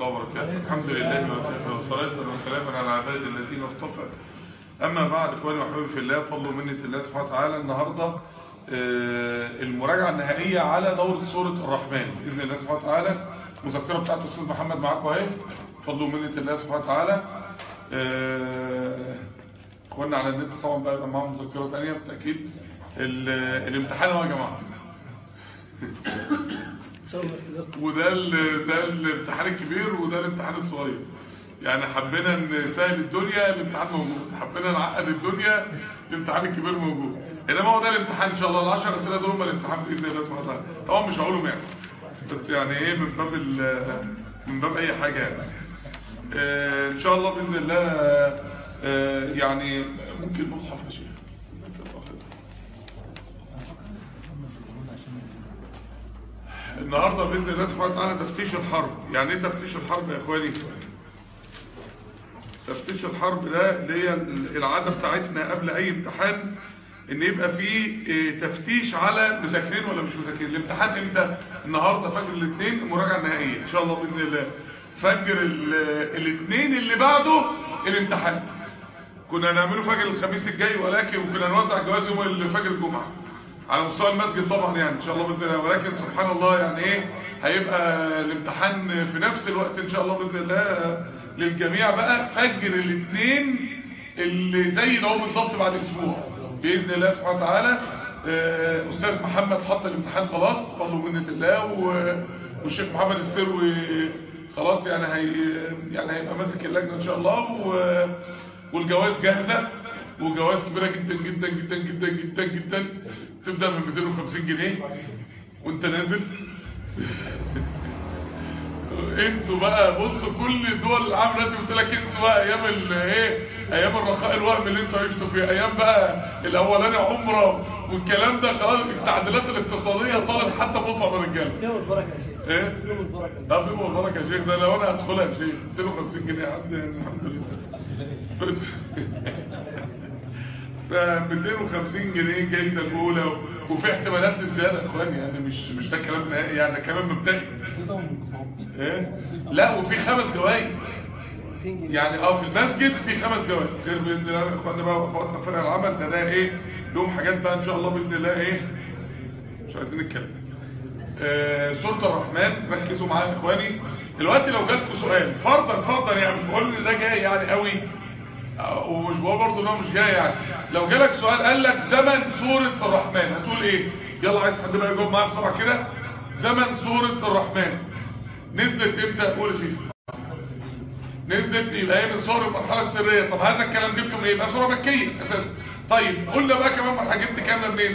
الله وبركاته. الحمد لله والصلاة والسلام على عباد الذين اصطفى. أما بعد، إخواني وحبايبي في الله، بفضل ومنة الله سبحانه وتعالى النهارده المراجعة النهائية على دورة سورة الرحمن بإذن الله سبحانه وتعالى. المذكرة بتاعت الأستاذ محمد معاكم أهي بفضل ومنة الله سبحانه وتعالى. إخواننا على النت طبعا بقى يبقى معاهم مذكرة ثانية بالتأكيد. الامتحان اهو يا جماعة. وده الامتحان الكبير وده الامتحان الصغير. يعني حبينا نسهل الدنيا، الامتحان موجود. حبينا نعقد الدنيا، الامتحان الكبير موجود. انما هو ده الامتحان ان شاء الله. ال10 اسئله دول هم الامتحان باذن الله سبحانه وتعالى. طبعا مش هقولهم يعني، بس يعني ايه من باب اي حاجه يعني. ان شاء الله باذن الله. يعني ممكن مصحف يا شيخ النهارده باذن الله سبحانه وتعالى تفتيش الحرب. يعني ايه تفتيش الحرب يا اخواني؟ تفتيش الحرب ده اللي هي العاده بتاعتنا قبل اي امتحان، ان يبقى فيه تفتيش على مذاكرين ولا مش مذاكرين. الامتحان امتى؟ النهارده فجر الاثنين المراجعه النهائيه ان شاء الله باذن الله. فجر الاثنين اللي بعده الامتحان. كنا هنعمله فجر الخميس الجاي، ولكن كنا نوزع الجوائز يوم فجر الجمعه على مستوى المسجد طبعا يعني ان شاء الله باذن الله. ولكن سبحان الله يعني ايه، هيبقى الامتحان في نفس الوقت ان شاء الله باذن الله للجميع بقى فجر الاثنين اللي زي ده بالظبط بعد اسبوع باذن الله سبحانه وتعالى. استاذ محمد حط الامتحان خلاص بفضل ومنة الله، والشيخ محمد السروي خلاص يعني هيبقى ماسك اللجنه ان شاء الله، والجوائز جاهزه، وجوائز كبيره جدا جدا جدا جدا جدا جدا. تبدا من 250 جنيه وانت نازل. انسوا بقى، بصوا كل الدول العالم دلوقتي قلت لك انسوا بقى ايام ايام الرخاء الوهم اللي انتوا عشتوا فيها، ايام بقى الاولاني عمره والكلام ده. خلاص التعديلات الاقتصاديه طالت حتى مصعب الرجاله. يوم البركه يا شيخ. ايه؟ يوم البركه. يوم البركه يا شيخ. ده لو انا هدخلها يا شيخ 250 جنيه عندي الحمد لله. ف 250 جنيه جايزه الاولى، وفي احتمالات للزياده يا اخواني. يعني مش ده كلام نهائي يعني، ده كلام مبدئي. ايه؟ لا، وفي 5 جوائز يعني في المسجد في 5 جوائز غير باذن الله. اخواننا بقى واخواتنا فرق العمل ده ايه لهم حاجات بقى ان شاء الله باذن الله. ايه مش عايزين نتكلم. سورة الرحمن ركزوا معايا يا اخواني. دلوقتي لو جالكوا سؤال فرضا يعني، مش بقول ان ده جاي يعني قوي، ومش بقول برضه ان هو مش جاي يعني. لو جالك سؤال قال لك زمن سورة الرحمن هتقول ايه؟ يلا عايز حد بقى يجاوب معايا بسرعه كده. زمن سورة الرحمن نزلت امتى؟ قول فيه. نزلت يبقى هي من سور المرحله السريه. طب هذا الكلام جبته منين؟ يبقى سوره مكيه اساسا. طيب قلنا بقى كمان مرحله جبت كامله منين؟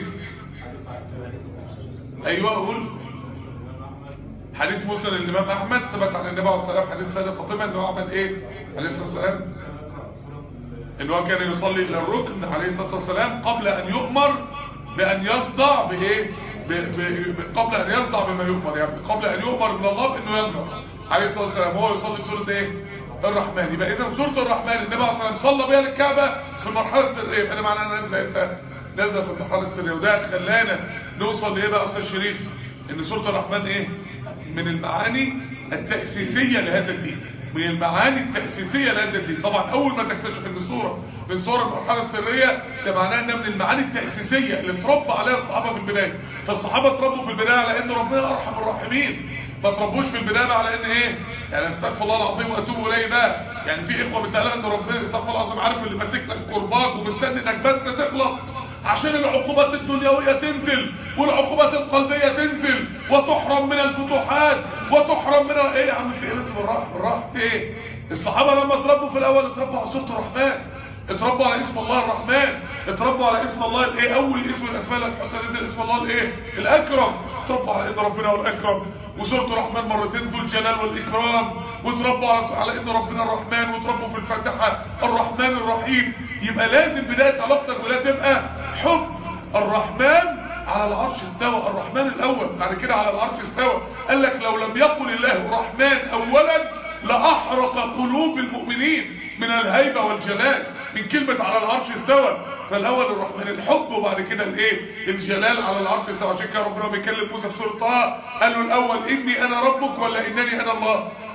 ايوه قول. حديث مسند الامام احمد ثبت عن النبي عليه الصلاه والسلام، حديث سيده فاطمه ان هو عمل ايه عليه الصلاه والسلام؟ ان هو كان يصلي الى الركن عليه الصلاه والسلام قبل ان يؤمر بان يصدع بايه؟ قبل ان يصدع بما يؤمر، يعني قبل ان يؤمر من الله بانه يصدع عليه الصلاه والسلام. هو يصلي سوره ايه؟ الرحمن. يبقى اذا سوره الرحمن النبي عليه الصلاه والسلام صلى بها الكعبه في المرحله السريه. يبقى ده معناه انها نازله امتى؟ نازله في المرحله السريه. وده خلانا نوصل لايه بقى يا استاذ شريف؟ ان سوره الرحمن ايه؟ من المعاني التاسيسيه لهذا الدين. من المعاني التأسيسية لهذا الدين. طبعا اول ما تكتشف ان سورة من سور المرحلة السرية، ده معناه انها من المعاني التأسيسية اللي اتربى عليها الصحابة في البداية. فالصحابة اتربوا في البداية على ان ربنا ارحم الراحمين، ما تربوش في البداية على ان ايه يعني استغفر الله العظيم واتوب اليه بقى. يعني في اخوة بتقال ان ربنا استغفر الله العظيم عارف اللي ماسك لك قرباك ومستني انك بس تخلص عشان العقوبات الدنيوية تنزل والعقوبات القلبية تنزل، وتحرم من الفتوحات وتحرم من ايه يا عم؟ في ايه بس بالراحه في ايه؟ الصحابة لما اتربوا في الاول اتربوا على سورة الرحمن، اتربوا على اسم الله الرحمن، اتربوا على اسم الله الايه؟ اول اسم من الاسماء الحسنى نزل اسم الله الايه؟ الاكرم. اتربوا على ان ربنا هو الاكرم، وسورة الرحمن مرتين ذو الجلال والاكرام، واتربوا على ان ربنا الرحمن، واتربوا في الفاتحة الرحمن الرحيم. يبقى لازم بداية علاقتك ولا تبقى حب الرحمن. على العرش استوى الرحمن الاول، بعد كده على العرش استوى. قال لك لو لم يقل الله الرحمن اولا لاحرق قلوب المؤمنين من الهيبة والجلال من كلمة على العرش استوى. فالاول الرحمن الحب، وبعد كده الايه؟ الجلال على العرش استوى. عشان كده ربنا بيكلم موسى في سورة طه قال له الاول اني انا ربك ولا انني انا الله؟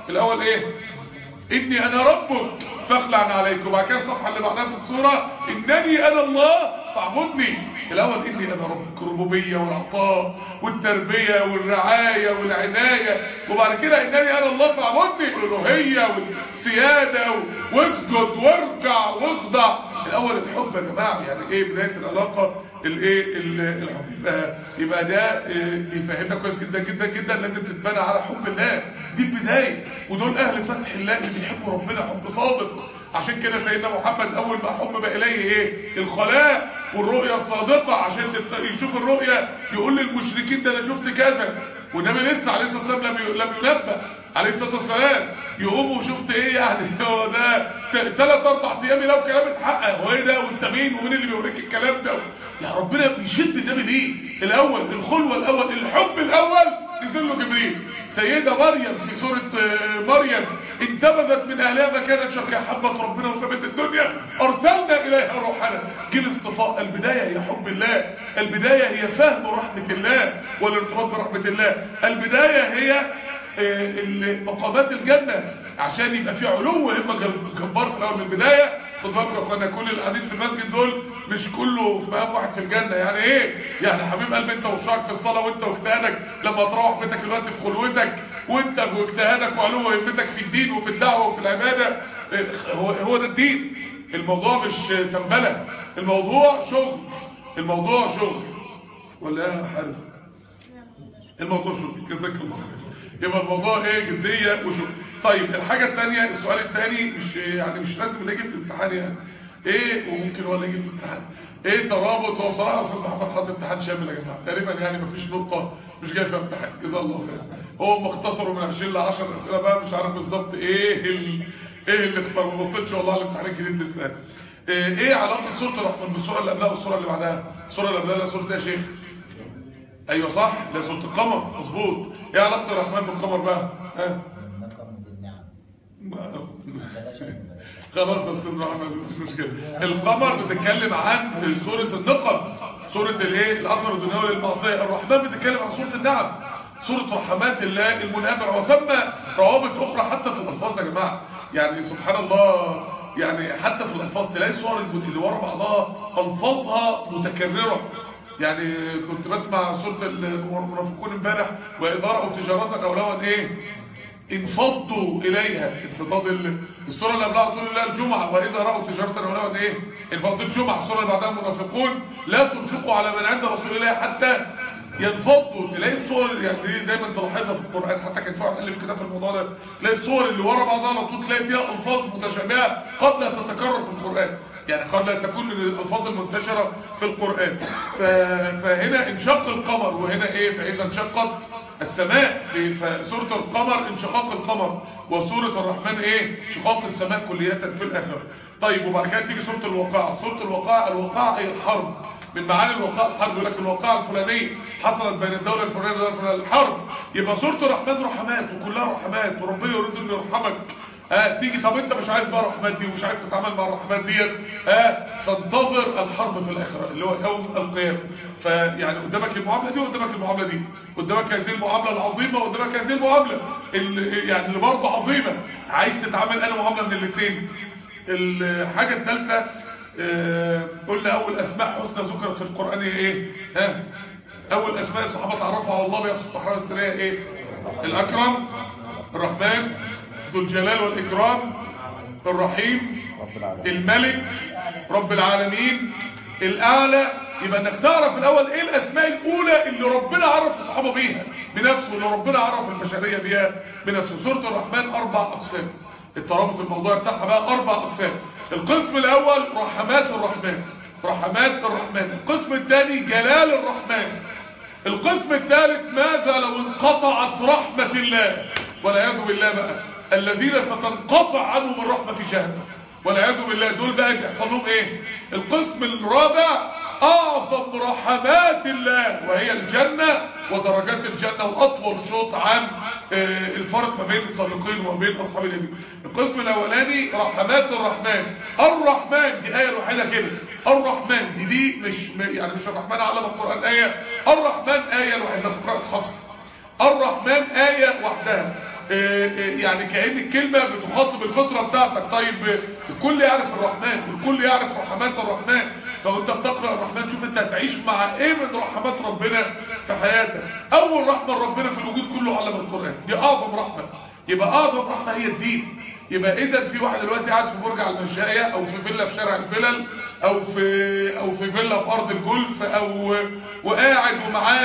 الاول ايه؟ اني انا ربك فاخلع عليكم. وبعد كده الصفحه اللي بعدها في السوره انني انا الله فاعبدني. الاول اني انا ربك، الربوبيه والعطاء والتربيه والرعايه والعنايه، وبعد كده انني انا الله فاعبدني، الالوهيه والسياده واسجد واركع واخضع. الاول الحب يا جماعه، يعني ايه بدايه العلاقه الايه الحب. يبقى ده يفهمنا كويس جدا جدا جدا، لازم تتبنى على حب الله، دي البدايه. ودول اهل فتح الله اللي بيحبوا ربنا حب صادق. عشان كده سيدنا محمد اول ما حب اليه ايه؟ الخلاء والرؤيه الصادقه، عشان يشوف الرؤيه يقول للمشركين ده انا شفت كذا. والنبي لسه عليه الصلاه والسلام لم ينبأ عليه الصلاه والسلام، يقوم وشفت ايه يعني؟ هو ده 3-4 ايام لو كلام اتحقق، هو ايه ده؟ وانت مين ومين اللي بيوريك الكلام ده؟ يا ربنا بيشد النبي ليه؟ الاول الخلوه، الاول الحب، الاول نزل له جبريل. سيده مريم في سوره مريم انتبذت من اهلها مكانا شرقيا، حبت ربنا وسابت الدنيا، ارسلنا اليها روحنا. جه الاصطفاء. البدايه هي حب الله، البدايه هي فهم رحمه الله والارتباط برحمه الله، البدايه هي مقامات الجنه، عشان يبقى في علو همه جبار في الاول من البدايه. خد بالك يا اخوانا، كل القاعدين في المسجد دول مش كله في مقام واحد في الجنه. يعني ايه؟ يعني حبيب قلبي انت وشعرك في الصلاه وانت واجتهادك لما تروح بيتك دلوقتي في خلوتك، وانت واجتهادك وعلو همتك في الدين وفي الدعوه وفي العباده، هو ده الدين. الموضوع مش سنبله، الموضوع شغل، الموضوع شغل. ولا يا حارس؟ الموضوع شغل. جزاك الله خير. يبقى الموضوع ايه؟ جديه وشغل. طيب الحاجه الثانيه، السؤال الثاني مش يعني مش لازم نيجي في الامتحان يعني ايه، وممكن ولا يجي في الامتحان ايه ترابط. هو بصراحه اصل محمد حط امتحان شامل يا جماعه تقريبا، يعني مفيش نقطه مش جاي فيها امتحان. جزاه الله خير. هو مختصروا من 20 ل 10 اسئله بقى، مش عارف بالظبط ايه اللي اختار. ما بصيتش والله الامتحان الجديد لسه. ايه علاقه سوره الرحمن بالسوره اللي قبلها والسوره اللي بعدها؟ السوره اللي قبلها سوره ايه يا شيخ؟ ايوه صح، ده سوره القمر مظبوط. ايه علاقه الرحمن بالقمر بقى؟ ها خلاص يا استاذ محمد مش مشكله. القمر بتتكلم عن سوره النقم، سوره الايه؟ الاثر الدنيوي للمعصيه. الرحمن بتتكلم عن سوره النعم، سوره رحمات الله المنعمه. وثم روابط اخرى حتى في الالفاظ يا جماعه، يعني سبحان الله، يعني حتى في الالفاظ تلاقي الصور اللي ورا بعضها الفاظها متكرره. يعني كنت بسمع سوره المنافقون امبارح، واداره او تجاره او لون ايه؟ انفضوا اليها. انفضاض السوره اللي قبلها طول الله الجمعه، واذا راوا تجاره او لون ايه؟ انفضوا الجمعه. السوره اللي بعدها المنافقون، لا تنفقوا على من عند رسول الله حتى ينفضوا. تلاقي الصور يعني دايما تلاحظها في القران، حتى كان في واحد الف كده في الموضوع ده، تلاقي الصور اللي ورا بعضها على طول تلاقي فيها الفاظ متشابهه قد لا تتكرر في القران، يعني قد لا تكون من الالفاظ المنتشره في القران. فهنا انشق القمر، وهنا ايه؟ فاذا انشقت السماء. فسوره القمر انشقاق القمر، وسوره الرحمن ايه؟ انشقاق السماء كليه في الاخر. طيب وبعد كده تيجي سوره الواقعه. سوره الواقعه، الواقعه هي الحرب، من معاني الواقعه الحرب. يقول لك الواقعه الفلانيه حصلت بين الدوله الفلانيه والدوله الفلانيه، الحرب. يبقى سوره الرحمن رحمات، وكلها رحمات، وربنا يريد ان يرحمك. تيجي طب انت مش عايز بقى الرحمات دي ومش عايز تتعامل مع الرحمات ديت، تنتظر الحرب في الاخره اللي هو يوم القيامه. فيعني قدامك المعامله دي وقدامك المعامله دي، قدامك هذه المعامله العظيمه وقدامك هذه المعامله اللي برضه عظيمه، عايز تتعامل انا معامله من الاثنين. الحاجه الثالثه، قلنا اول اسماء حسنى ذكرت في القران ايه؟ اول اسماء الصحابه تعرفوا على الله بها سبحانه وتعالى ايه؟ الاكرم، الرحمن، ذو الجلال والإكرام، الرحيم، الملك، رب العالمين، الأعلى. يبقى انك تعرف الأول ايه الأسماء الأولى اللي ربنا عرف الصحابة بيها بنفسه، اللي ربنا عرف البشرية بيها بنفسه. سورة الرحمن 4 أقسام، الترابط الموضوع بتاعها بقى 4 أقسام. القسم الأول رحمات الرحمن، رحمات الرحمن. القسم الثاني جلال الرحمن. القسم الثالث ماذا لو انقطعت رحمة الله، والعياذ بالله بقى الذين ستنقطع عنهم الرحمة في جهنم والعياذ بالله، دول بقى بيحصل لهم ايه؟ القسم الرابع اعظم رحمات الله وهي الجنة ودرجات الجنة، واطول شوط عن الفرق ما بين السابقين وما بين اصحاب اليمين. القسم الاولاني رحمات الرحمن. الرحمن دي ايه الوحيده كده، الرحمن دي مش يعني مش الرحمن علم القران ايه، الرحمن ايه الوحيده في قراءه حفص، الرحمن آية وحدها. يعني كأن الكلمة بتخاطب الفطرة بتاعتك. طيب الكل يعرف الرحمن، الكل يعرف رحمات الرحمن، فانت بتقرأ الرحمن شوف انت هتعيش مع ايه من رحمات ربنا في حياتك. اول رحمة ربنا في الوجود كله علم القرآن، دي اعظم رحمة. يبقى اعظم رحمة هي الدين. يبقى اذا في واحد دلوقتي قاعد في برج على المشاية او في فيلا في شارع الفلل او في فيلا في ارض الجولف او وقاعد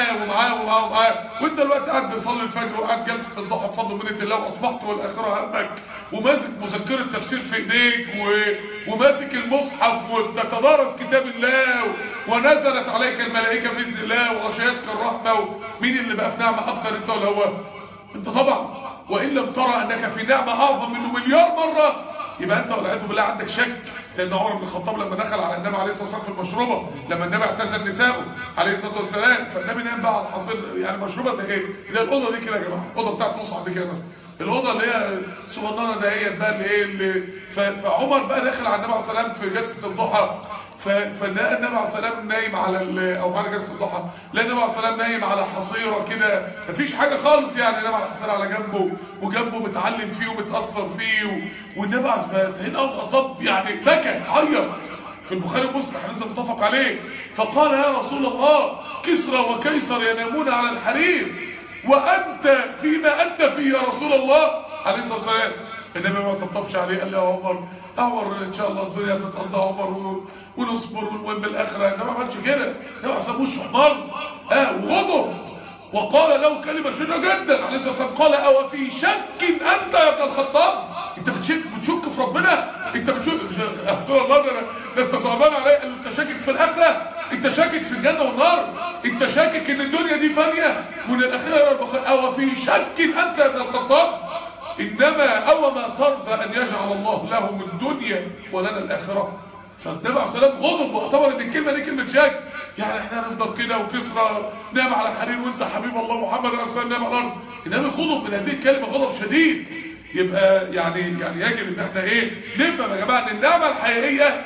ومعاه وانت دلوقتي قاعد بيصلي الفجر وقاعد جلسه الضحى بفضل منة الله واصبحت والاخره همك وماسك مذكره تفسير في ايديك وماسك المصحف وتتدارس كتاب الله ونزلت عليك الملائكه باذن الله وغشيتك الرحمه. مين اللي بقى في نعمه اكتر، انت ولا هو؟ انت طبعا. وان لم ترى انك في نعمه اعظم منه مليار مره يبقى انت والعياذ بالله عندك شك. سيدنا عمر بن الخطاب لما دخل على النبي عليه الصلاه والسلام في المشروبه، لما النبي اعتزل نسائه عليه الصلاه والسلام، فالنبي نام بقى على الحصير. يعني مشروبه زي ايه؟ زي الاوضه دي كده يا جماعه، الاوضه بتاعت مصعب دي كده مثلا، الاوضه اللي هي صغننه دهيت بقى اللي فعمر بقى داخل على النبي عليه الصلاه والسلام في جلسه الضحى، فلقى النبي عليه الصلاه والسلام نايم على او بعد جلسه الضحى، لقى النبي عليه الصلاه والسلام نايم على حصيره كده مفيش حاجه خالص، يعني النبي عليه الصلاه والسلام على جنبه وجنبه متعلم فيه ومتاثر فيه والنبي عليه الصلاه والسلام سيدنا الخطاب يعني بكى عيط في البخاري ومسلم حديث متفق عليه. فقال يا رسول الله كسرى وكيسر ينامون على الحرير وانت فيما انت فيه يا رسول الله عليه الصلاه والسلام. النبي ما طبطبش عليه، قال له يا عمر ان شاء الله الدنيا تتقضى عمر ونصبر ونقوم بالاخره. النبي ما عملش كده، النبي ما سابوش حمار وغضب وقال له كلمه شديده جدا عليه الصلاه والسلام، قال او في شك انت يا ابن الخطاب؟ انت بتشك في ربنا؟ انت بتشك يا رسول الله ده انت صعبان عليا؟ قال له انت شاكك في الاخره؟ انت شاكك في الجنه والنار؟ انت شاكك ان الدنيا دي فانيه وان الاخره؟ او في شك انت يا ابن الخطاب؟ انما او ما ترضى ان يجعل الله له من الدنيا ولنا الاخره؟ فالنبي عليه الصلاه والسلام غضب واعتبر ان الكلمه دي كلمه شك، يعني احنا هنفضل كده وكسرى نام على حرير وانت حبيب الله محمد عليه الصلاه والسلام نام على الارض. النبي غضب من هذه الكلمه غضب شديد. يبقى يعني يجب ان احنا نفهم يا جماعه ان النعمه الحقيقيه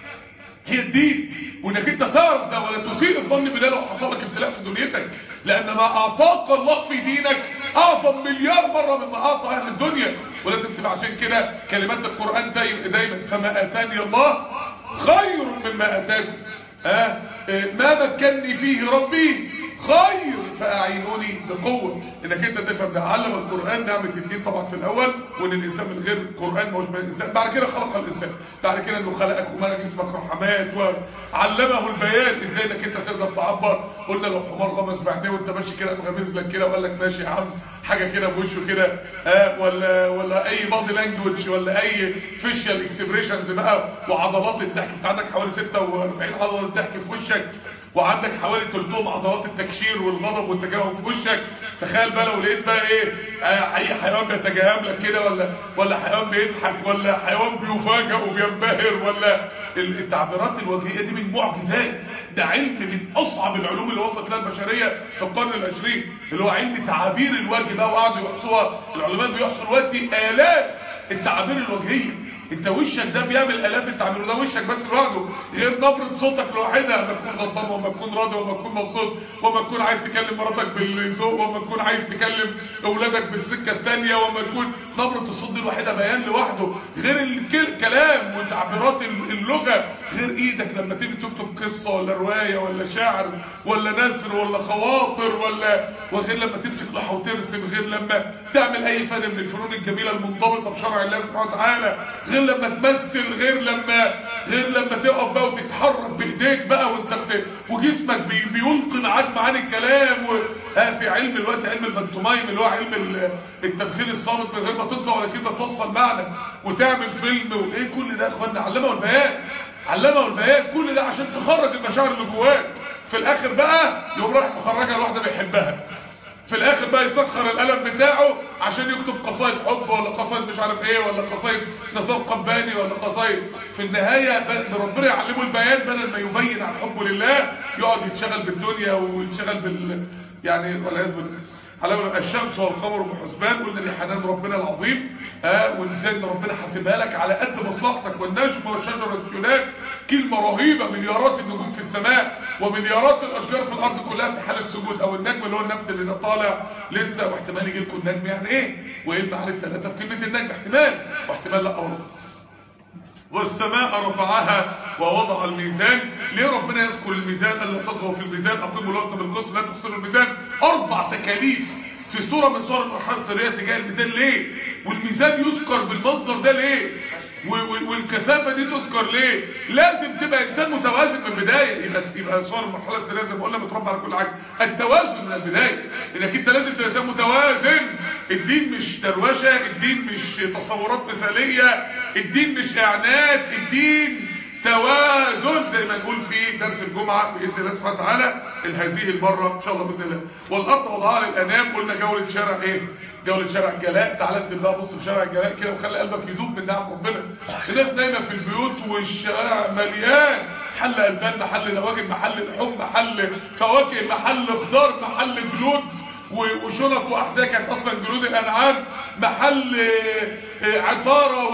هي الدين، وانك انت تعرف ده ولا تسيء الظن بالله لو حصل لك ابتلاء في دنيتك، لان ما اعطاك الله في دينك اعظم مليار مره مما اعطى اهل الدنيا. ولازم تبقى عشان كده كلمات القران دايما فما اتاني الله خير مما اتاكم، ما مكنني فيه ربي خير فاعينوني بقوه. انك انت تفهم ده. علم القران نعمه الدين طبعا في الاول، وان الانسان من غير القران مش الانسان. بعد كده خلق الانسان، بعد كده انه خلقك وملك اسمك رحمات وعلمه البيان ازاي انك انت تقدر تعبر. قلنا لو حمار غمز بعينيه وانت ماشي كده مغمز لك كده وقال لك ماشي يا عم حاجه كده بوشه كده ولا اي بادي لانجوج ولا اي فيشيال اكسبريشنز بقى وعضلات الضحك. انت عندك حوالي 46 عضله ضحك في وشك، وعندك حوالي 300 عضلات التكشير والغضب والتجاوب في وشك. تخيل بقى لو لقيت بقى اي حيوان بيتجاهب لك كده ولا حيوان بيضحك ولا حيوان بيفاجئ وبينبهر ولا التعبيرات الوجهيه دي من معجزات. ده علم من اصعب العلوم اللي وصلت لها البشريه في القرن العشرين، اللي هو علم تعابير الوجه بقى، وقعدوا يحصوها العلماء بيحصوا دلوقتي الاف التعابير الوجهيه. انت وشك ده بيعمل الاف التعبير، ده وشك بس لوحده، غير نبره صوتك لوحدها لما تكون غضبان وما تكون راضي وما تكون مبسوط وما تكون عايز تكلم مراتك بالذوق وما تكون عايز تكلم اولادك بالسكه الثانيه وما تكون نبره الصوت دي لوحدها بيان لوحده، غير الكلام وتعبيرات اللغه، غير ايدك لما تيجي تكتب قصه ولا روايه ولا شعر ولا نثر ولا خواطر وغير لما تمسك لوحه وترسم، غير لما تعمل اي فن من الفنون الجميله المنضبطه بشرع الله سبحانه وتعالى، غير لما تمثل، غير لما تقف بقى وتتحرك بايديك بقى وجسمك بيلقي معاك معاني الكلام. في علم الوقت علم البنتومايم اللي هو علم التمثيل الصامت من غير ما تنطق ولا كلمه توصل معنى وتعمل فيلم وايه كل ده يا اخوانا علمه البيان كل ده عشان تخرج المشاعر اللي جواك. في الاخر بقى يقوم رايح مخرجها لواحده بيحبها، في الاخر بقى يسخر القلم بتاعه عشان يكتب قصايد حب ولا قصايد مش عارف ايه ولا قصايد نصاب قباني ولا قصايد. في النهايه ربنا يعلمه البيان بدل ما يبين عن حبه لله يقعد يتشغل بالدنيا ويتشغل يعني والعياذ بالله. على الشمس والقمر بحسبان، قلنا دي حنان ربنا العظيم. وازاي ان ربنا حاسبها لك على قد مصلحتك. والنجم والشجر يسجدان، كلمه رهيبه، مليارات النجوم في السماء ومليارات الاشجار في الارض كلها في حال السجود. او النجم اللي هو النبت اللي ده طالع لسه، واحتمال يجي لكم النجم يعني ايه، وايه المعنى الثلاثه في كلمه النجم، احتمال واحتمال لا برضه. والسماء رفعها ووضع الميزان. ليه ربنا يذكر الميزان؟ الا تطغوا في الميزان، اقيموا الوزن بالقسط لا تخسروا الميزان. 4 تكاليف في صورة من صور المرحلة السرية تجاه الميزان. ليه؟ والميزان يذكر بالمنظر ده ليه؟ والكثافة دي تذكر ليه؟ لازم تبقى انسان متوازن من البداية. يبقى صور المرحلة السرية زي ما قلنا متربى على كل حاجة، التوازن من البداية، انك انت لازم تبقى انسان متوازن. الدين مش دروشة، الدين مش تصورات مثالية، الدين مش اعلانات، الدين توازن زي ما نقول في درس الجمعة بإذن الله سبحانه وتعالى هذه المرة إن شاء الله بإذن الله. والأرض وضعها للأنام، قلنا جولة شارع إيه؟ جولة شارع الجلاء. تعالى انت بقى بص في شارع الجلاء كده وخلي قلبك يدوب من نعم ربنا. الناس نايمة في البيوت والشارع مليان، محل ألبان، محل دواجن، محل لحوم، محل فواكه، محل خضار، محل جلود وشنط واحذيه كانت اصلا جلود الانعام، محل عطاره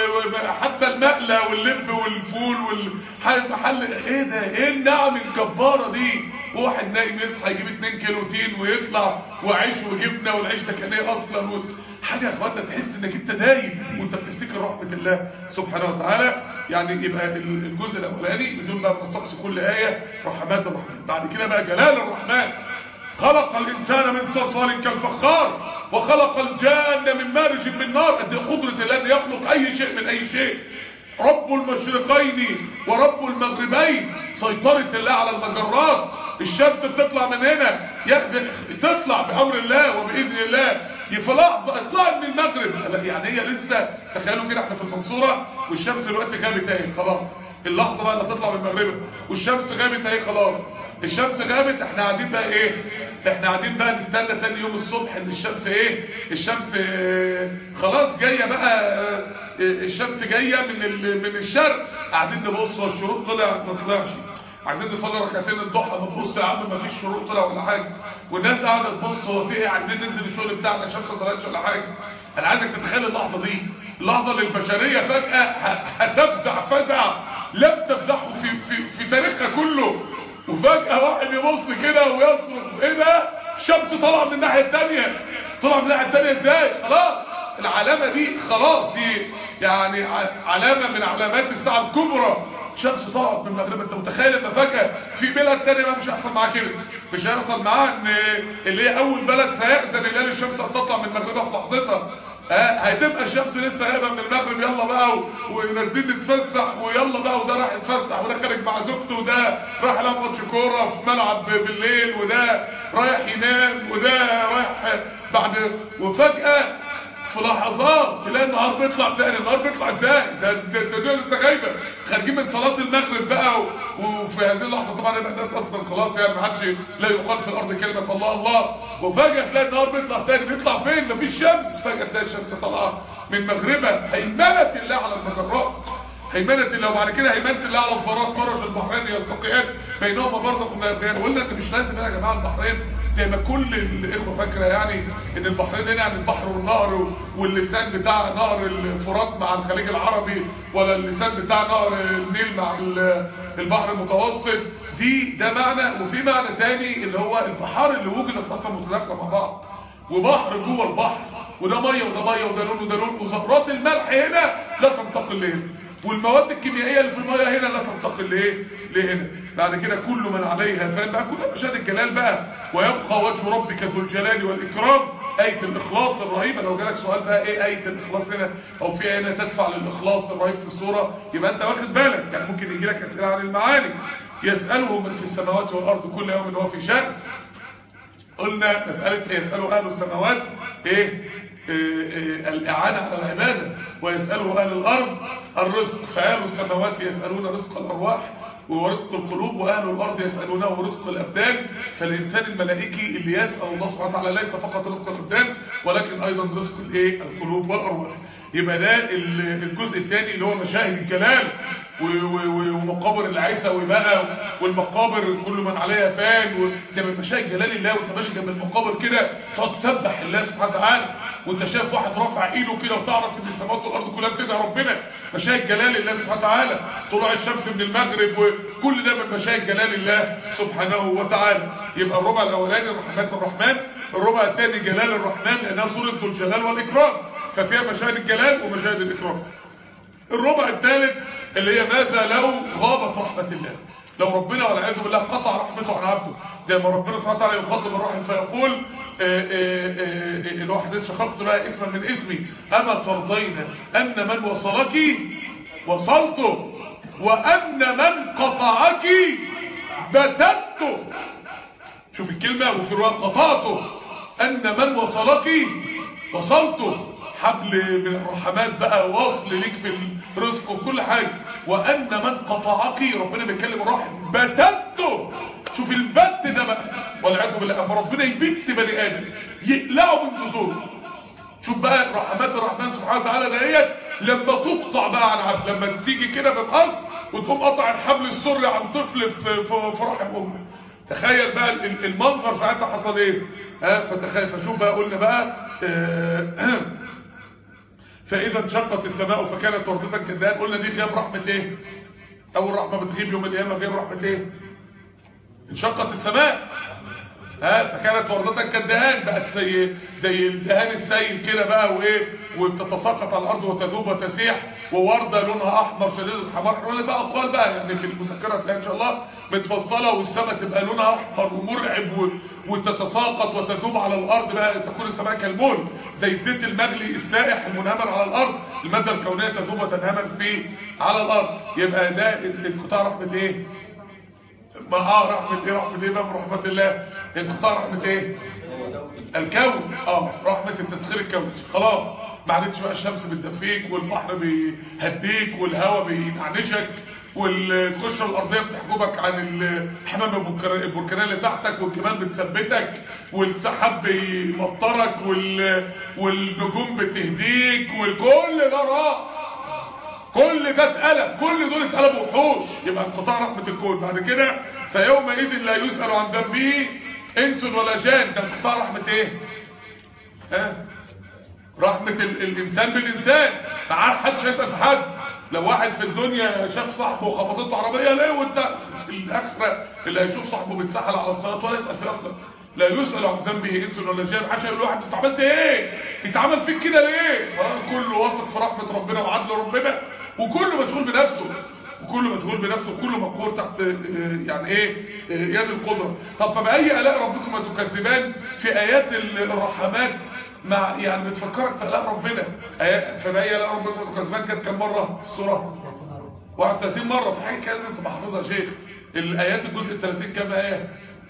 حتى المقله واللب والفول محل ايه ده؟ ايه النعم الجباره دي؟ واحد نايم يصحى يجيب 2 كيلو تين ويطلع وعيش وجبنه، والعيش ده كان ايه اصلا؟ حاجه يا اخوانا تحس انك انت دايم وانت بتفتكر رحمه الله سبحانه وتعالى. يعني يبقى الجزء الاولاني بدون ما نستقصي كل ايه رحمات الرحمن. بعد كده بقى جلال الرحمن. خلق الإنسان من صلصال كالفخار وخلق الجان من مارج من نار. قد قدرة الله أن يخلق أي شيء من أي شيء. رب المشرقين ورب المغربين، سيطرة الله على المجرات. الشمس بتطلع من هنا تطلع بأمر الله وبإذن الله في لحظة اطلع من المغرب. يعني هي لسه، تخيلوا كده احنا في المنصورة والشمس دلوقتي غابت اهي خلاص، اللحظة بقى اللي هتطلع من المغرب والشمس غابت اهي خلاص. الشمس غابت، احنا قاعدين بقى ايه؟ احنا قاعدين بقى نستنى تاني يوم الصبح ان الشمس ايه؟ الشمس خلاص جايه بقى، الشمس جايه من الشرق. قاعدين نبص هو الشروق طلع ما طلعش، عايزين نصلي ركعتين الضحى، بنبص يا عم ما فيش شروق طلع ولا حاجه، والناس قاعده تبص هو في ايه؟ عايزين ننزل الشغل بتاعنا الشمس ما طلعتش ولا حاجه. انا عايزك تتخيل اللحظه دي، اللحظه اللي البشريه فجاه هتفزع فزع لم تفزعه في تاريخها كله. وفجأة واحد يبص كده ويصرخ ايه ده؟ الشمس طلع من الناحية التانية. طلع من الناحية التانية ازاي؟ خلاص العلامة دي خلاص، دي يعني علامة من علامات الساعة الكبرى. الشمس طلعت من المغرب. انت متخيل ان فجأة في بلد تاني بقى مش هيحصل معاه كده؟ مش هيحصل معاه ان اللي هي اول بلد سيأذن الى الشمس هتطلع من المغرب في لحظتها. هتبقى الشمس لسه غايبه من المغرب، يلا بقى ونازلين نتفسح، ويلا بقى وده راح يتفسح وده خارج مع زوجته وده راح يلعب ماتش كوره في ملعب بالليل وده رايح ينام وده رايح بعد، وفجاه في لحظات تلاقي النهار بيطلع تاني. النهار بيطلع ازاي؟ ده لسه غايبه، خارجين من صلاه المغرب بقى وفي هذه اللحظه طبعا يبقى الناس اصلا خلاص يعني ما عادش لا يقال في الارض كلمه الله الله، وفجاه تلاقي النهار بيطلع تاني. بيطلع فين؟ مفيش شمس، فجاه تلاقي الشمس طالعه من مغربها. هيمنه الله على المجرات، هيمنه الله. وبعد كده هيمنه الله على الفرات. مرج البحرين يلتقيان بينهما برزخ لا يبغيان. قلنا ان مش لازم يا جماعه البحرين زي ما كل الاخوه فاكره يعني ان البحرين هنا يعني البحر والنهر واللسان بتاع نهر الفرات مع الخليج العربي، ولا اللسان بتاع نهر النيل مع البحر المتوسط. ده معنى، وفي معنى تاني اللي هو البحار اللي وجدت اصلا متداخله مع بعض، وبحر جوه البحر، وده ميه وده ميه وده لون وده لون، وذرات الملح هنا لا تنتقل لهنا، والمواد الكيميائيه اللي في الميه هنا لا تنتقل لهنا. بعد كده كل من عليها فان بقى كلها مشاهد الجلال بقى. ويبقى وجه ربك ذو الجلال والاكرام. آية الإخلاص الرهيبة. لو جالك سؤال بقى ايه آية الإخلاص هنا او في هنا تدفع للإخلاص الرهيب في السورة، يبقى انت واخد بالك. يعني ممكن يجي لك اسئله عن المعاني. يسأله من في السماوات والأرض كل يوم هو في شأن. قلنا مسألة يسأله أهل السماوات الإعانة على العبادة، ويسأله أهل الأرض الرزق. فأهل السماوات يسألون رزق الأرواح ورزق القلوب، وأهل الأرض يسألونه رزق الأبدان. فالإنسان الملائكي اللي يسأل الله سبحانه وتعالى ليس فقط رزق الأبدان ولكن أيضا رزق القلوب والأرواح. يبقى ده الجزء الثاني اللي هو مشاهد الجلال ومقابر العيسوي بقى والمقابر كل من عليها فان. ده من مشاهد جلال الله، وانت ماشي جنب المقابر كده تقعد تسبح الله سبحانه وتعالى، وانت شايف واحد رافع ايده كده وتعرف ان السماوات والارض كلها بتدعي ربنا. مشاهد جلال الله سبحانه وتعالى، طلوع الشمس من المغرب، وكل ده من مشاهد جلال الله سبحانه وتعالى. يبقى الربع الاولاني رحمات الرحمن، الربع الثاني جلال الرحمن لانها سوره ذو الجلال والاكرام، ففيها مشاهد الجلال ومشاهد الاكرام. الربع الثالث اللي هي ماذا لو غابت رحمة الله، لو ربنا والعياذ بالله قطع رحمته عن عبده، زي ما ربنا سبحانه وتعالى يخاطب الرحم فيقول الواحد شققت لها اسما من اسمي اما ترضين ان من وصلك وصلته وان من قطعك بتته. شوف الكلمة، وفي رواية قطعته، ان من وصلك وصلته، حبل من الرحمات بقى واصل ليك في الرزق وكل حاجه. وان من قطعك، ربنا بيتكلم الرحم، بتته. شوف البت ده بقى والعياذ بالله، اما ربنا يبت بني ادم يقلعه من جذوره. شوف بقى رحمات الرحمن سبحانه وتعالى ديت لما تقطع بقى عن عبد، لما تيجي كده بالارض وتقوم قطع الحبل السري عن طفل في رحم امه. تخيل بقى المنظر ساعتها حصل ايه. فتخيل، فشوف بقى قلنا بقى فاذا انشقت السماء فكانت وردة كالدهان. قلنا دي غياب رحمه ايه؟ اول رحمه بتغيب يوم القيامه غياب رحمه ايه؟ انشقت السماء فكانت وردة كالدهان، بقت زي الدهان السيل كده بقى، وايه، وبتتساقط على الارض وتذوب وتسيح. وورده لونها احمر شديد الحمار. ولا بقى اقوال بقى يعني في المذكره تلاقي ان شاء الله متفصله، والسماء تبقى لونها احمر ومرعب وتتساقط وتذوب على الارض بقى، تكون السماء كالمول زي الزيت المغلي السائح المنهمر على الارض، الماده الكونيه تذوب وتنهمر فيه على الارض. يبقى ده انقطاع رحمه ايه؟ رحمه ايه؟ رحمه ايه بقى؟ رحمه الله. انقطاع رحمه ايه؟ الكون. رحمه التسخير الكوني. خلاص ما عادتش بقى الشمس بتدفيك والبحر بيهديك والهواء بينعنشك والقشره الارضيه بتحجبك عن الحمام البركانيه اللي تحتك، والجبال بتثبتك، والسحاب بيمطرك، والنجوم بتهديك، وكل ده راح، كل ده اتقلب، كل دول اتقلبوا وحوش. يبقى انقطاع رحمه الكون. بعد كده فيومئذ لا يسأل عن ذنبه انس ولا جان. ده انقطاع رحمه ايه؟ رحمه الانسان بالانسان. ما حدش هيسأل في حد. لو واحد في الدنيا شاف صاحبه وخبطته عربيه، ليه؟ وانت في الاخره اللي هيشوف صاحبه بيتسحل على الصراط ولا يسأل فيه اصلا. لا يسأل عن ذنبه انس ولا جان. محدش هيقول لواحد انت عملت ايه؟ اتعمل فيك كده ليه؟ خلاص كله واثق في رحمه ربنا وعدل ربنا، وكله مشغول بنفسه، وكله مشغول بنفسه، وكله مقهور تحت يعني ايه؟ يد القدره. طب فبأي آلاء ربكما تكذبان؟ في ايات الرحمات مع يعني بتفكرك بآلاء ربنا. فبأي آلاء ربكما تكذبان كانت كم مره في السوره؟ 31 مره. في حاجه كده لازم تبقى حافظها يا شيخ. الايات الجزء 30 كام ايه؟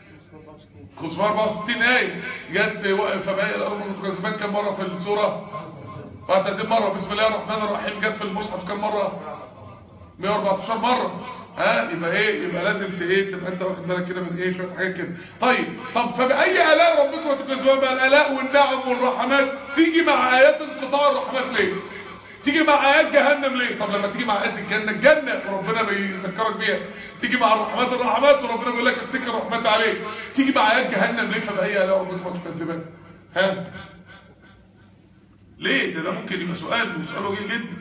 564 ايه جت. فبأي آلاء ربكما تكذبان كم مره في السوره؟ 31 مره. بسم الله الرحمن الرحيم جت في المصحف كم مره؟ 114 مره. يبقى ايه؟ يبقى لازم تبقى انت واخد بالك كده من ايه، شويه حاجات كده. طب فبأي آلاء ربكما تكذبان؟ بقى الآلاء والنعم والرحمات تيجي مع آيات انقطاع الرحمات ليه؟ تيجي مع آيات جهنم ليه؟ طب لما تيجي مع آيات الجنه وربنا بيذكرك بيها، تيجي مع الرحمات وربنا بيقول لك افتكر رحمتي عليك، تيجي مع آيات جهنم ليه؟ فبأي آلاء ربكما تكذبان؟ ليه؟ ده ممكن يبقى سؤال وسؤال وجيه جدا.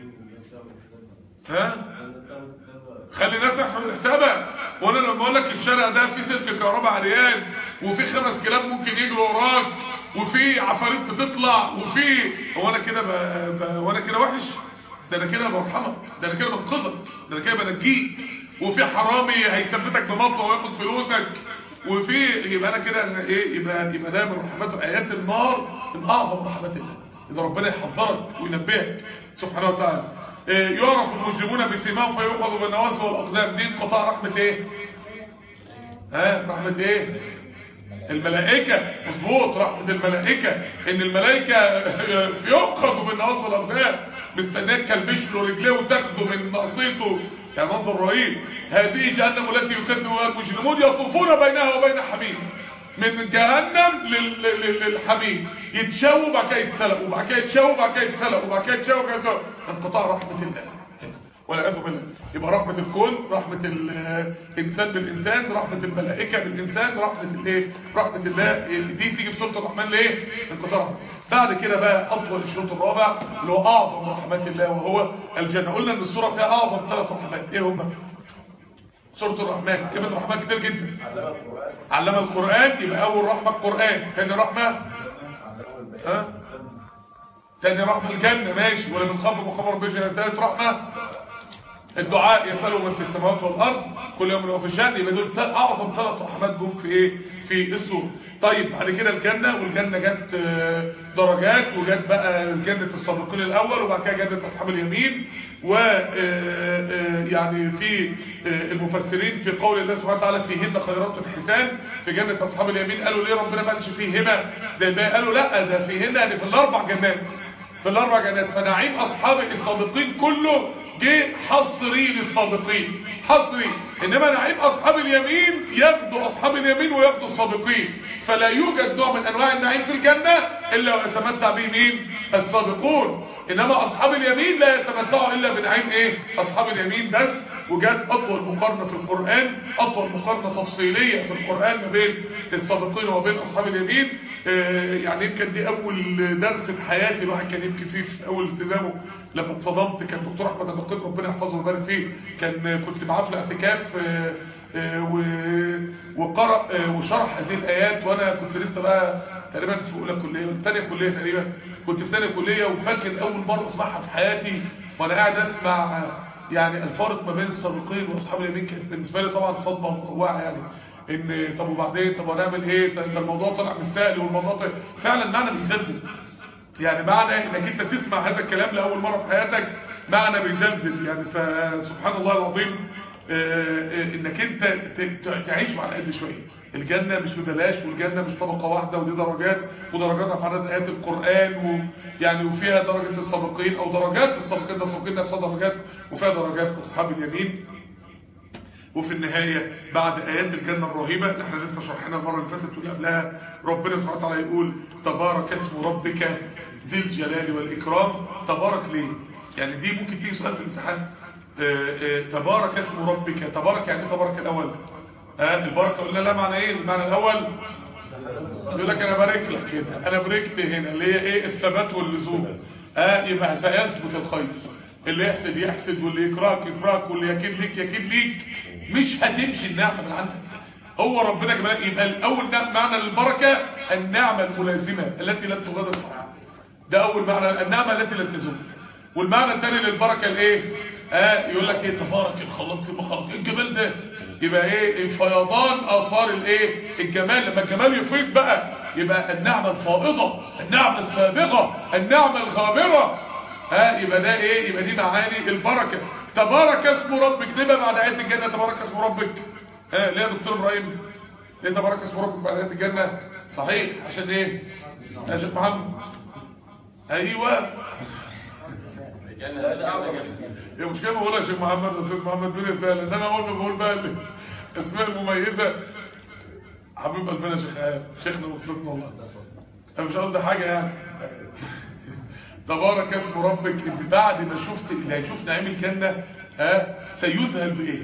خلي الناس يحصل حسابها. وانا لما اقول لك الشارع ده فيه سلك كهرباء عريان، وفي 5 كلاب ممكن يجروا وراك، وفي عفاريت بتطلع، وفي هو انا كده وانا كده وحش؟ ده انا كده برحمك، ده انا كده بنقذك، ده انا كده بنجيك. وفي حرامي هيثبتك بمطوه وياخد فلوسك، وفي يبقى انا كده ايه؟ يبقى ده من رحمته. ايات النار من اعظم رحمات الله، ان ربنا يحذرك وينبهك سبحانه وتعالى. يعرف المجرمون بسيماهم فيؤخذوا بالنواصي والاقدام. دي انقطاع رحمه ايه؟ رحمه ايه؟ الملائكه. مظبوط، رحمه الملائكه، ان الملائكه يؤخذوا بالنواصي والاقدام، مستناك كالبشر ورجليه وتاخده من ناصيته. يا منظر رهيب. هذه جهنم التي يكذب بها المجرمون يطوفون بينها وبين حميم. من جهنم للحميم، يتشووا وبعد كده يتسلقوا وبعد كده يتشووا وبعد كده يتسلقوا وبعد كده يتشووا وبعد كده انقطاع رحمة الله والعياذ بالله. يبقى رحمة الكون، رحمة الإنسان بالإنسان، رحمة الملائكة بالإنسان، رحمة الايه؟ رحمة الله. دي تيجي في سورة الرحمن ليه؟ انقطاع. بعد كده بقى أطول الشوط الرابع اللي هو أعظم رحمات الله وهو الجنة. قلنا إن السورة فيها أعظم 3 رحمات، إيه هم؟ سورة الرحمن كلمة رحمن كتير جدا. علم القرآن، يبقى أول رحمة القرآن. ثاني رحمة ثاني رحمة الجنة، ماشي، ولا من خبر مخبر بجنة. ثالث رحمة الدعاء، يسألوا من في السماوات والأرض كل يوم هو في شأن. يبقى دول أعظم 3 رحمات جم في إيه؟ في السورة. طيب بعد كده الجنة، والجنة جت درجات، وجت بقى جنة السابقين الأول وبعد كده جنة أصحاب اليمين. ويعني في المفسرين في قول الله سبحانه وتعالى فيهن خيرات حسان، في جنة أصحاب اليمين قالوا ليه ربنا ما قالش فيهما ده؟ قالوا لا، ده فيهن يعني في الأربع جنات، في الأربع جنات. فنعيم أصحاب السابقين كله جه حصري للسابقين، حصري. انما نعيم اصحاب اليمين ياخدوا اصحاب اليمين وياخدوا السابقين، فلا يوجد نوع من انواع النعيم في الجنه الا ويتمتع به مين؟ السابقون. انما اصحاب اليمين لا يتمتعوا الا بنعيم ايه؟ اصحاب اليمين بس. وجات اطول مقارنه في القران، اطول مقارنه تفصيليه في القران ما بين السابقين وما بين اصحاب اليمين. يعني يمكن دي اول درس في حياتي الواحد كان يبكي فيه في اول التزامه لما اتصدمت. كان دكتور احمد النقيب ربنا يحفظه ويبارك فيه، كنت معاه في الاعتكاف وقرأ وشرح هذه الايات، وانا كنت لسه بقى تقريبا في اولى كليه ولا ثانيه كليه تقريبا، كنت في ثانيه كليه. وفاكر اول مره اسمعها في حياتي وانا قاعد اسمع يعني الفارق ما بين السابقين واصحاب اليمين. كانت بالنسبه لي طبعا صدمه مفوعه، يعني ان طب وبعدين، طب هنعمل ايه؟ ده الموضوع طلع مش سهل، والموضوع طلع فعلا معنى بيزلزل. يعني معنى انك انت تسمع هذا الكلام لاول مره في حياتك معنى بيزلزل. يعني فسبحان الله العظيم انك انت تعيش مع الاقل شويه. الجنه مش ببلاش، والجنه مش طبقه واحده، ودي درجات، ودرجاتها في عدد ايات القران، ويعني وفيها درجه السابقين او درجات السابقين، ده السابقين نفسها درجات، وفيها درجات اصحاب اليمين. وفي النهاية بعد آيات الجنة الرهيبة اللي احنا لسه شرحناها المرة اللي فاتت واللي قبلها، ربنا سبحانه وتعالى يقول تبارك اسم ربك ذي الجلال والإكرام. تبارك ليه؟ يعني دي ممكن تيجي سؤال في الامتحان. تبارك اسم ربك، تبارك يعني تبارك الأول. البركة قلنا لا معنى ايه؟ المعنى الأول يقول لك أنا بارك لك كده، أنا بركت هنا اللي هي ايه؟ الثبات واللزوم. يبقى سيثبت الخير، اللي يحسد يحسد، واللي يكرهك يكرهك، واللي يكيد ليك يكيد ليك. مش هتمشي النعمة من عندك، هو ربنا كمان. يبقى الأول معنى للبركة النعمة الملازمة التي لن تغادر صحيحة، ده أول معنى، النعمة التي لن تزول. والمعنى الثاني للبركة الايه؟ يقول لك ايه؟ تبارك الخلاق في مخلص. الجمال ده يبقى ايه؟ فيضان آثار الايه؟ الجمال. لما الجمال يفيض بقى يبقى النعمة الفائضة، النعمة السابغة، النعمة الغامرة. يبقى ده ايه؟ يبقى دي معاني البركة. تبارك اسم ربك. ليه بقى بعد آيات الجنة تبارك اسم ربك؟ ليه يا دكتور ابراهيم؟ ليه تبارك اسم ربك بعد آيات الجنة؟ صحيح عشان ايه؟ يا شيخ محمد ايوه يا مش كده بقولها يا شيخ محمد يا استاذ محمد بن سهل، ان انا اول ما بقول بقى الاسماء المميزه حبيب قلبنا شيخ شيخنا وصلتنا والله، انا مش قصدي حاجه يعني. تبارك اسم ربك. بعد ما شفت اللي هيشوف نعيم الجنه سيذهل بايه؟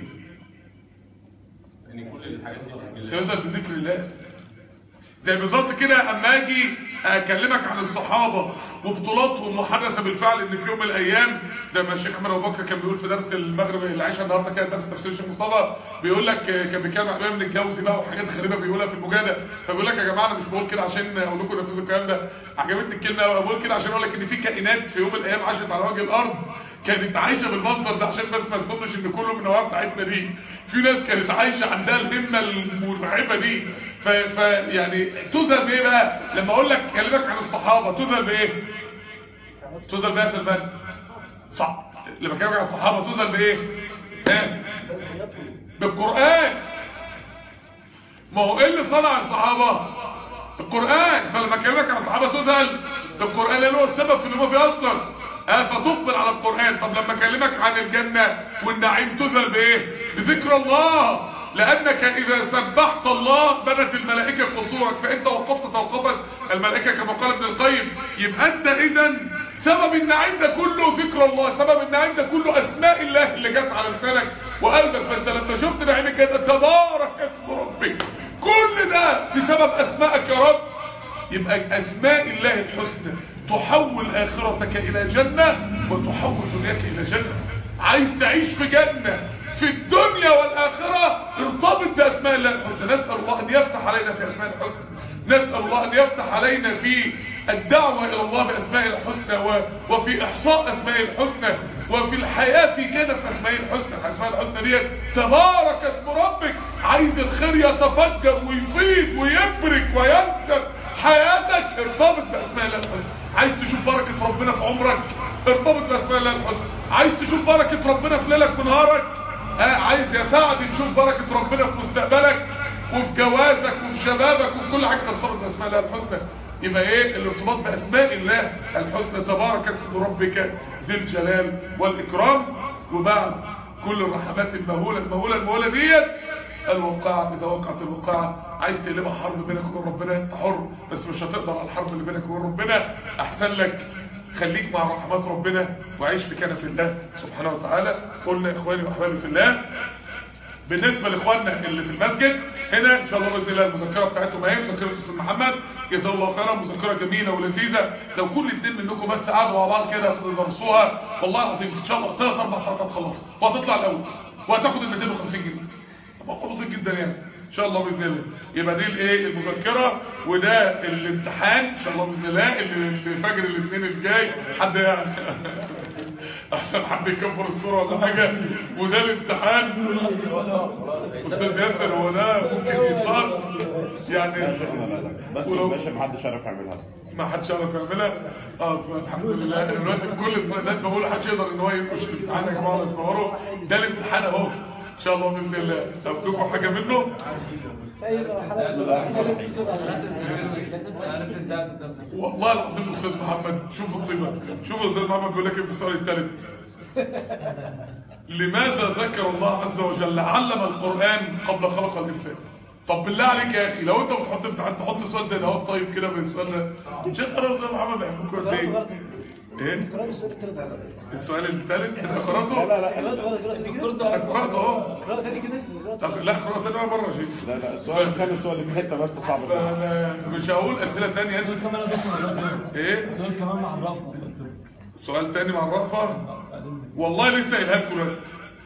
يعني كل الحاجات دي سيذهل بذكر الله. زي بالظبط كده اما اجي اكلمك عن الصحابه وبطولاتهم، وحدث بالفعل ان في يوم من الايام زي ما الشيخ احمد ابو بكر كان بيقول في درس المغرب العشاء النهارده كده، درس تفسير الشيخ مصطفى، بيقول لك كان بيتكلم عن ابن الجوزي بقى وحاجات غريبه بيقولها في المجاده. فبيقول لك يا جماعه انا مش بقول كده عشان اقول لكم نفذوا الكلام ده، عجبتني الكلمه قوي، بقول كده عشان اقول لك ان في كائنات في يوم من الايام عاشت على وجه الارض كانت عايشه بالمصدر ده، عشان بس ما نظنش ان كله من النواه بتاعتنا دي. في ناس كانت عايشه عندها الهمه المرعبه دي. يعني تذهل بايه بقى؟ لما اقول لك كلمك عن الصحابه تذهل بايه؟ تذهل بايه يا سلمان؟ صح. لما كلمك عن الصحابه تذهل بايه؟ بالقران. ما هو ايه اللي صنع الصحابه؟ القران. فلما كلمك عن الصحابه تذهل بالقران لانه هو السبب في ان هم في اصلا فتقبل على القرآن. طب لما اكلمك عن الجنة والنعيم تذهل بايه؟ بذكر الله. لانك اذا سبحت الله بنت الملائكه قصورك، فانت وقفت توقفت الملائكه كما قال ابن القيم. يبقى انت اذا سبب النعيم ده كله ذكر الله، سبب النعيم ده كله اسماء الله اللي جت على لسانك وقلبك. فانت لما شفت نعيم كده تبارك اسم ربك، كل ده بسبب اسمائك يا رب. يبقى اسماء الله الحسنى تحول اخرتك الى جنة وتحول دنياك الى جنة. عايز تعيش في جنة في الدنيا والاخرة، ارتبط باسماء الله الحسنى. نسأل الله ان يفتح علينا في اسماء الحسنى، نسأل الله ان يفتح علينا في الدعوة الى الله باسماء الحسنى وفي احصاء اسماء الحسنى وفي الحياة في كده في اسماء الحسنى. اسماء الحسنى ديت تبارك اسم ربك. عايز الخير يتفجر ويفيض ويبرك وينسب حياتك، ارتبط باسماء الله الحسنى. عايز تشوف بركة ربنا في عمرك، ارتبط باسماء الله الحسنى. عايز تشوف بركة ربنا في ليلك ونهارك، عايز يا سعد تشوف بركة ربنا في مستقبلك وفي جوازك وفي شبابك وفي كل حاجة، ارتبط باسماء الله الحسنى. يبقى ايه الارتباط باسماء الله الحسنى؟ تبارك اسم ربك ذي الجلال والاكرام. وبعد كل الرحمات المهولة ديت الوقاعة. اذا وقعت الوقاعة عايز تقلبها حرب بينك وبين ربنا، انت حر، بس مش هتقدر على الحرب اللي بينك وبين ربنا. احسن لك خليك مع رحمات ربنا وعيش في كنف الله سبحانه وتعالى. قلنا اخواني واحبابي في الله، بالنسبه لاخواننا اللي في المسجد هنا ان شاء الله باذن الله المذكره بتاعتهم اهي، مذكره الاستاذ محمد جزاه الله خيرا، مذكره جميله ولذيذه. لو كل اتنين منكم بس قعدوا مع بعض كده تدرسوها والله العظيم ان شاء الله 3-4 حلقات خلص وهتطلع الاول وهتاخد ال 250 جنيه. طبعا بسيط جدا يعني ان شاء الله باذن الله. يبقى دي الايه المذكره، وده الامتحان ان شاء الله باذن الله اللي فجر الاثنين الجاي. حد يعني احسن حد يكبر الصوره ولا حاجه. وده الامتحان استاذ ياسر، هو ده ممكن يطلع يعني بس الباشا ما حدش عارف يعملها، ما حدش عارف يعملها. الحمد لله دلوقتي كل الناس بقول حدش يقدر ان هو ينقش الامتحان. يا جماعه اصوروا ده الامتحان اهو ان شاء الله باذن الله. تاخدوا حاجه منه والله العظيم. استاذ محمد شوف الطيبه، شوف استاذ محمد بيقول لك ايه في السؤال الثالث: لماذا ذكر الله عز وجل علم القرآن قبل خلق الإنسان؟ طب بالله عليك يا اخي لو انت بتحط امتحان تحط سؤال زي ده طيب كده من السؤال ده، شيخ انا استاذ محمد بيحبكم قد ايه؟ ايه؟ السؤال الثالث انت قراته؟ لا الدكتور ده قراته اهو. طب لا قراءة ثانية بره يا شيخ. لا السؤال الخامس هو اللي في حته بس صعبه. انا مش هقول اسئله ثانيه. ايه؟ سؤال كمان مع الرافضه. سؤال ثاني مع الرافضه؟ والله لسه قايلها لكم دلوقتي.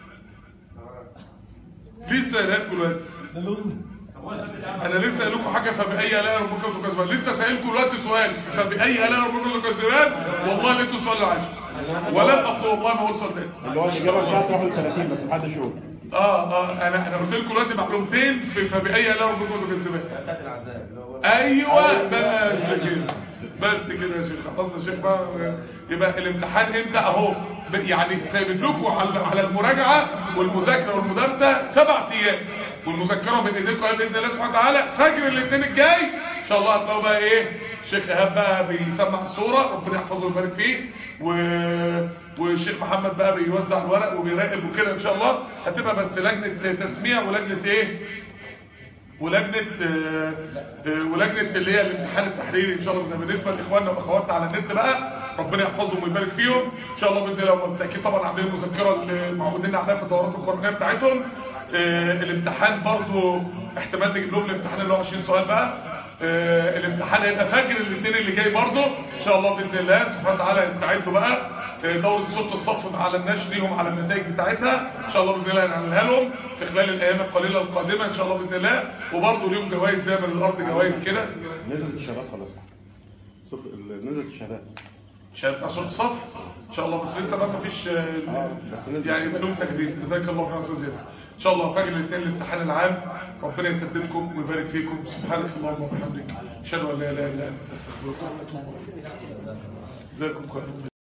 لسه قايلها لكم دلوقتي. انا لسه قايل لكم حاجه: فبأي آلاء ربكم تكذبان. لسه سائلكم دلوقتي سؤال: فبأي آلاء ربكم تكذبان. والله لقيتوا السؤال العاشر ولا اقول والله ما هو سؤال ثاني اللي هو الاجابه بتاعته 31 بس محدش يقول. انا قلت لكم دلوقتي معلومتين في فبأي آلاء ربكم تكذبان. ايوه بس كده يا شيخ. خلاص يا شيخ بقى. يبقى الامتحان انت اهو يعني سايب لكم على المراجعه والمذاكره والمدرسه 7 ايام، والمذكره بين ايديكم باذن الله سبحانه وتعالى. فجر الاثنين الجاي ان شاء الله هتلاقوا بقى ايه الشيخ ايهاب بقى بيسمع الصوره ربنا يحفظه ويبارك فيه، والشيخ محمد بقى بيوزع الورق وبيراقب وكده. ان شاء الله هتبقى بس لجنه تسميع ولجنه ايه ولجنه اللي هي الامتحان التحريري ان شاء الله. بالنسبه لاخواننا واخواتنا على النت بقى ربنا يحفظهم ويبارك فيهم ان شاء الله باذن الله. بالتاكيد طبعا عاملين المذكره اللي معودين عليها في الدورات القرانيه بتاعتهم. الامتحان برضو احتمال نجيب لهم الامتحان اللي هو 20 سؤال بقى. الامتحان هيبقى فاجر الاثنين اللي جاي برضو ان شاء الله باذن الله سبحانه وتعالى. يستعدوا بقى دوره صوت الصف على النشر ليهم على النتائج بتاعتها ان شاء الله باذن الله هنعملها لهم في خلال الايام القليله القادمه ان شاء الله باذن الله. وبرضو ليهم جوائز زي ما الارض جوائز كده. نزلت الشباب خلاص. نزلت الشباب شهاده صوت الصف ان شاء الله. بس لسه بقى مفيش يعني يبقى لهم تكريم. جزاك الله خير يا استاذ ياسر. ان شاء الله فاجر الاثنين الامتحان العام. ربنا يسددكم ويبارك فيكم. سبحانك اللهم وبحمدك اشهد ان لا اله الا انت استغفرك واتوب اليك. جزاكم خير.